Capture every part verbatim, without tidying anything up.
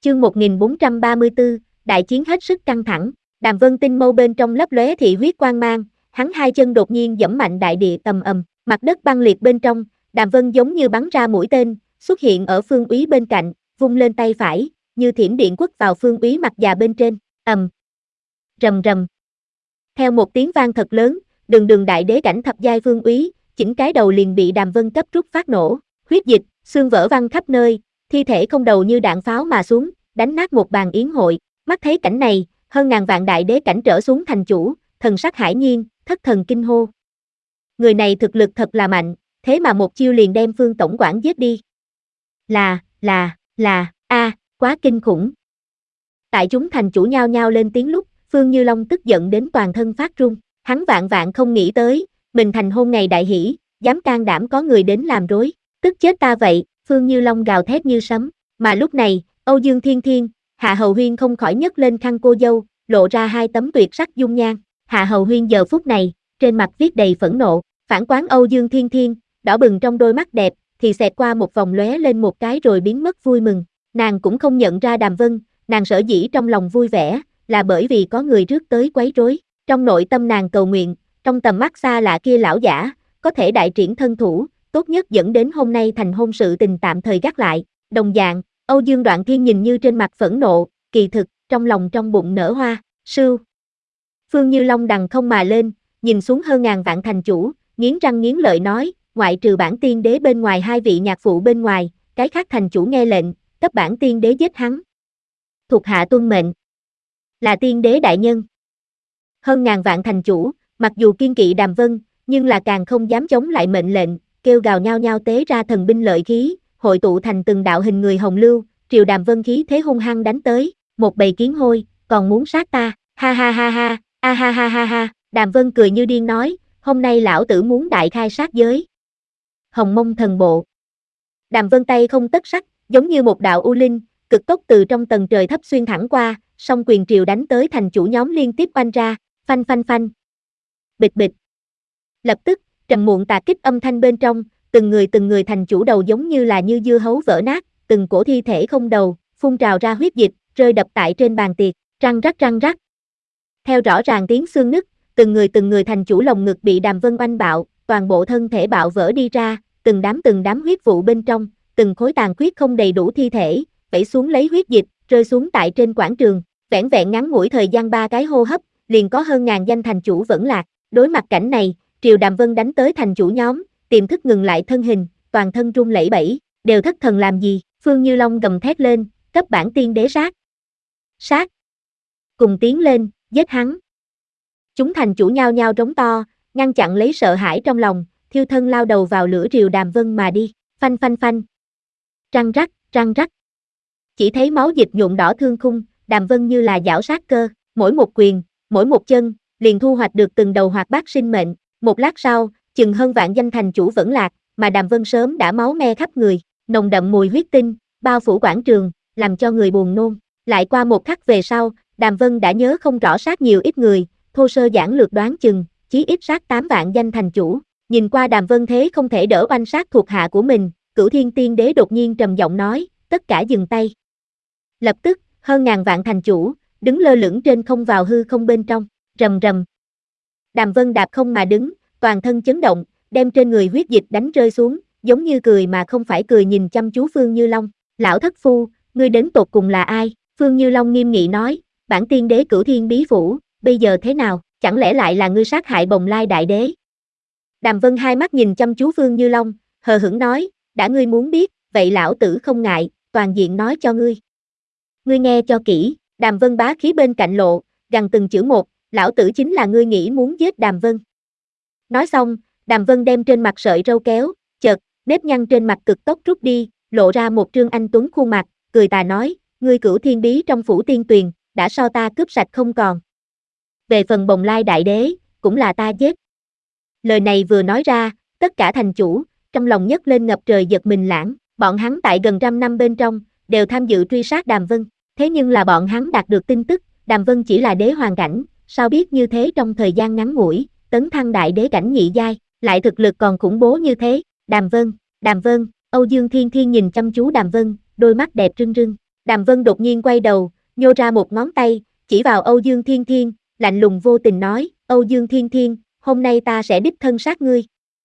Chương một nghìn bốn trăm ba mươi tư, đại chiến hết sức căng thẳng, Đàm Vân tinh mâu bên trong lấp lóe thị huyết quang mang, hắn hai chân đột nhiên giẫm mạnh đại địa ầm ầm, mặt đất băng liệt bên trong, Đàm Vân giống như bắn ra mũi tên, xuất hiện ở Phương Úy bên cạnh, vung lên tay phải, như thiểm điện quất vào Phương Úy mặt già bên trên, ầm, rầm rầm. Theo một tiếng vang thật lớn, đường đường đại đế cảnh thập giai Phương Úy, chỉnh cái đầu liền bị Đàm Vân cấp rút phát nổ, huyết dịch, xương vỡ văng khắp nơi, thi thể không đầu như đạn pháo mà xuống, đánh nát một bàn yến hội. Mắt thấy cảnh này, hơn ngàn vạn đại đế cảnh trở xuống thành chủ, thần sắc hải nhiên, thất thần kinh hô. Người này thực lực thật là mạnh, thế mà một chiêu liền đem Phương tổng quản giết đi. Là, là, là, a, quá kinh khủng. Tại chúng thành chủ nhao nhao lên tiếng lúc, Phương Như Long tức giận đến toàn thân phát run, hắn vạn vạn không nghĩ tới, mình thành hôn ngày đại hỷ, dám can đảm có người đến làm rối, tức chết ta vậy, Phương Như Long gào thét như sấm, mà lúc này, Âu Dương Thiên Thiên, Hạ Hầu Huyên không khỏi nhấc lên khăn cô dâu, lộ ra hai tấm tuyệt sắc dung nhan, Hạ Hầu Huyên giờ phút này, trên mặt viết đầy phẫn nộ, phản quán Âu Dương Thiên Thiên, đỏ bừng trong đôi mắt đẹp, thì xẹt qua một vòng lóe lên một cái rồi biến mất vui mừng, nàng cũng không nhận ra Đàm Vân, nàng sở dĩ trong lòng vui vẻ, là bởi vì có người rước tới quấy rối, trong nội tâm nàng cầu nguyện, trong tầm mắt xa lạ kia lão giả, có thể đại triển thân thủ, tốt nhất dẫn đến hôm nay thành hôn sự tình tạm thời gác lại, đồng dạng, Âu Dương Đoạn Thiên nhìn như trên mặt phẫn nộ, kỳ thực, trong lòng trong bụng nở hoa, sưu. Phương Như Long đằng không mà lên, nhìn xuống hơn ngàn vạn thành chủ, nghiến răng nghiến lợi nói, ngoại trừ bản tiên đế bên ngoài hai vị nhạc phụ bên ngoài, cái khác thành chủ nghe lệnh, cấp bản tiên đế giết hắn. Thuộc hạ tuân mệnh. Là tiên đế đại nhân. Hơn ngàn vạn thành chủ, mặc dù kiên kỵ Đàm Vân, nhưng là càng không dám chống lại mệnh lệnh, kêu gào nhao nhao tế ra thần binh lợi khí, hội tụ thành từng đạo hình người hồng lưu, triều Đàm Vân khí thế hung hăng đánh tới, một bầy kiến hôi, còn muốn sát ta, ha ha ha ha, a ha ha ha ha, Đàm Vân cười như điên nói, hôm nay lão tử muốn đại khai sát giới. Hồng Mông thần bộ. Đàm Vân tay không tất sắc, giống như một đạo u linh, cực tốc từ trong tầng trời thấp xuyên thẳng qua, song quyền triều đánh tới thành chủ nhóm liên tiếp oanh ra, phanh phanh phanh. Bịch bịch. Lập tức, trầm muộn tạc kích âm thanh bên trong, từng người từng người thành chủ đầu giống như là như dưa hấu vỡ nát, từng cổ thi thể không đầu, phun trào ra huyết dịch, rơi đập tại trên bàn tiệc, răng rắc răng rắc. Theo rõ ràng tiếng xương nứt, từng người từng người thành chủ lồng ngực bị Đàm Vân oanh bạo, toàn bộ thân thể bạo vỡ đi ra, từng đám từng đám huyết vụ bên trong, từng khối tàn khuyết không đầy đủ thi thể, vẩy xuống lấy huyết dịch, rơi xuống tại trên quảng trường, vẻn vẹn ngắn ngủi thời gian ba cái hô hấp, liền có hơn ngàn danh thành chủ vẫn lạc. Đối mặt cảnh này, triều Đàm Vân đánh tới thành chủ nhóm, tiềm thức ngừng lại thân hình, toàn thân run lẩy bẩy, đều thất thần làm gì? Phương Như Long gầm thét lên, cấp bản tiên đế sát. Sát. Cùng tiến lên, giết hắn. Chúng thành chủ nhao nhao trống to, ngăn chặn lấy sợ hãi trong lòng, thiêu thân lao đầu vào lửa triều Đàm Vân mà đi, phanh phanh phanh. Răng rắc, răng rắc. Chỉ thấy máu dịch nhuộm đỏ thương khung, Đàm Vân như là giảo sát cơ, mỗi một quyền, mỗi một chân, liền thu hoạch được từng đầu hoạt bát sinh mệnh. Một lát sau, chừng hơn vạn danh thành chủ vẫn lạc, mà Đàm Vân sớm đã máu me khắp người, nồng đậm mùi huyết tinh, bao phủ quảng trường, làm cho người buồn nôn. Lại qua một khắc về sau, Đàm Vân đã nhớ không rõ sát nhiều ít người, thô sơ giản lược đoán chừng, chí ít sát tám vạn danh thành chủ. Nhìn qua Đàm Vân thế không thể đỡ oanh sát thuộc hạ của mình, Cửu Thiên Tiên Đế đột nhiên trầm giọng nói, tất cả dừng tay. Lập tức, hơn ngàn vạn thành chủ, đứng lơ lửng trên không vào hư không bên trong, rầm rầm. Đàm Vân đạp không mà đứng, toàn thân chấn động, đem trên người huyết dịch đánh rơi xuống, giống như cười mà không phải cười nhìn chăm chú Phương Như Long. Lão thất phu, ngươi đến tột cùng là ai? Phương Như Long nghiêm nghị nói, bản tiên đế Cửu Thiên Bí Phủ, bây giờ thế nào, chẳng lẽ lại là ngươi sát hại Bồng Lai đại đế? Đàm Vân hai mắt nhìn chăm chú Phương Như Long, hờ hững nói, đã ngươi muốn biết, vậy lão tử không ngại, toàn diện nói cho ngươi. Ngươi nghe cho kỹ, Đàm Vân bá khí bên cạnh lộ, gằn từng chữ một, lão tử chính là ngươi nghĩ muốn giết Đàm Vân. Nói xong, Đàm Vân đem trên mặt sợi râu kéo, chợt, nếp nhăn trên mặt cực tốc rút đi, lộ ra một trương anh tuấn khuôn mặt, cười tà nói, ngươi Cửu Thiên Bí trong phủ tiên tuyền, đã sao ta cướp sạch không còn. Về phần Bồng Lai đại đế, cũng là ta giết. Lời này vừa nói ra, tất cả thành chủ, trong lòng nhấc lên ngập trời giật mình lãng, bọn hắn tại gần trăm năm bên trong, đều tham dự truy sát Đàm Vân, thế nhưng là bọn hắn đạt được tin tức, Đàm Vân chỉ là đế hoàng cảnh, sao biết như thế trong thời gian ngắn ngủi, tấn thăng đại đế cảnh nhị giai, lại thực lực còn khủng bố như thế. Đàm Vân, Đàm Vân, Âu Dương Thiên Thiên nhìn chăm chú Đàm Vân, đôi mắt đẹp rưng rưng, Đàm Vân đột nhiên quay đầu, nhô ra một ngón tay, chỉ vào Âu Dương Thiên Thiên, lạnh lùng vô tình nói, Âu Dương Thiên Thiên, hôm nay ta sẽ đích thân sát ngươi.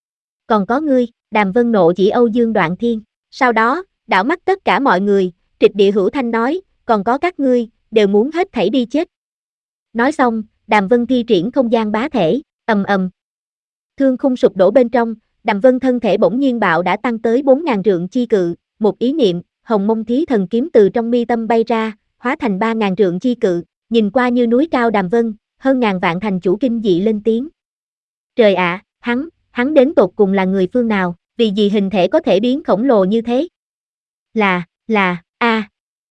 Còn có ngươi, Đàm Vân nộ chỉ Âu Dương Đoạn Thiên. Sau đó, đảo mắt tất cả mọi người, trịch địa hữu thanh nói, còn có các ngươi, đều muốn hết thảy đi chết. Nói xong, Đàm Vân thi triển không gian bá thể, ầm ầm. Thương khung sụp đổ bên trong, Đàm Vân thân thể bỗng nhiên bạo đã tăng tới bốn ngàn trượng chi cự, một ý niệm, Hồng Mông Thí Thần kiếm từ trong mi tâm bay ra, hóa thành ba ngàn trượng chi cự, nhìn qua như núi cao Đàm Vân, hơn ngàn vạn thành chủ kinh dị lên tiếng. Trời ạ, à, hắn, hắn đến tột cùng là người phương nào, vì gì hình thể có thể biến khổng lồ như thế? Là, là, a. À.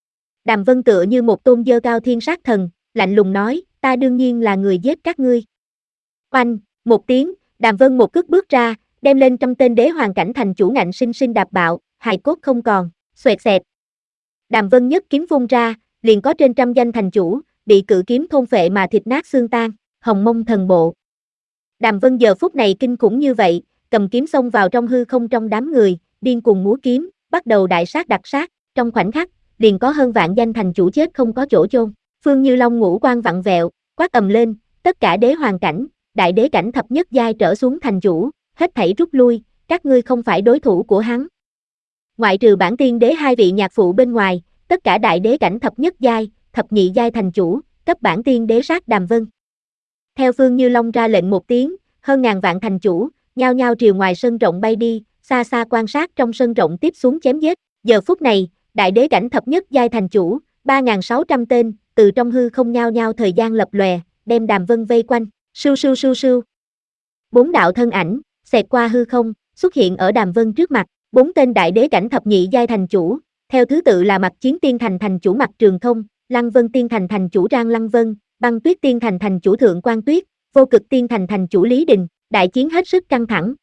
Đàm Vân tựa như một tôn dơ cao thiên sát thần, lạnh lùng nói, ta đương nhiên là người giết các ngươi. Oanh, một tiếng, Đàm Vân một cước bước ra, đem lên trăm tên đế hoàng cảnh thành chủ ngạnh sinh sinh đạp bạo, hài cốt không còn, xoẹt xẹt. Đàm Vân nhất kiếm vung ra, liền có trên trăm danh thành chủ, bị cự kiếm thôn phệ mà thịt nát xương tan, Hồng Mông thần bộ. Đàm Vân giờ phút này kinh khủng như vậy, cầm kiếm xông vào trong hư không trong đám người, điên cuồng múa kiếm, bắt đầu đại sát đặc sát, trong khoảnh khắc, liền có hơn vạn danh thành chủ chết không có chỗ chôn. Phương Như Long ngũ quan vặn vẹo, quát ầm lên, tất cả đế hoàng cảnh, đại đế cảnh thập nhất giai trở xuống thành chủ, hết thảy rút lui, các ngươi không phải đối thủ của hắn. Ngoại trừ bản tiên đế hai vị nhạc phụ bên ngoài, tất cả đại đế cảnh thập nhất giai, thập nhị giai thành chủ, cấp bản tiên đế sát Đàm Vân. Theo Phương Như Long ra lệnh một tiếng, hơn ngàn vạn thành chủ, nhao nhao triều ngoài sân rộng bay đi, xa xa quan sát trong sân rộng tiếp xuống chém giết. Giờ phút này, đại đế cảnh thập nhất giai thành chủ, ba nghìn sáu trăm tên, từ trong hư không nhao nhao thời gian lập lòe, đem Đàm Vân vây quanh, sưu sưu sưu sưu. Bốn đạo thân ảnh, xẹt qua hư không, xuất hiện ở Đàm Vân trước mặt, bốn tên đại đế cảnh thập nhị giai thành chủ, theo thứ tự là Mặc Chiến Tiên Thành thành chủ Mặc Trường Không, Lăng Vân Tiên Thành thành chủ Rang Lăng Vân, Băng Tuyết Tiên Thành thành chủ Thượng Quan Tuyết, Vô Cực Tiên Thành thành chủ Lý Đình. Đại chiến hết sức căng thẳng,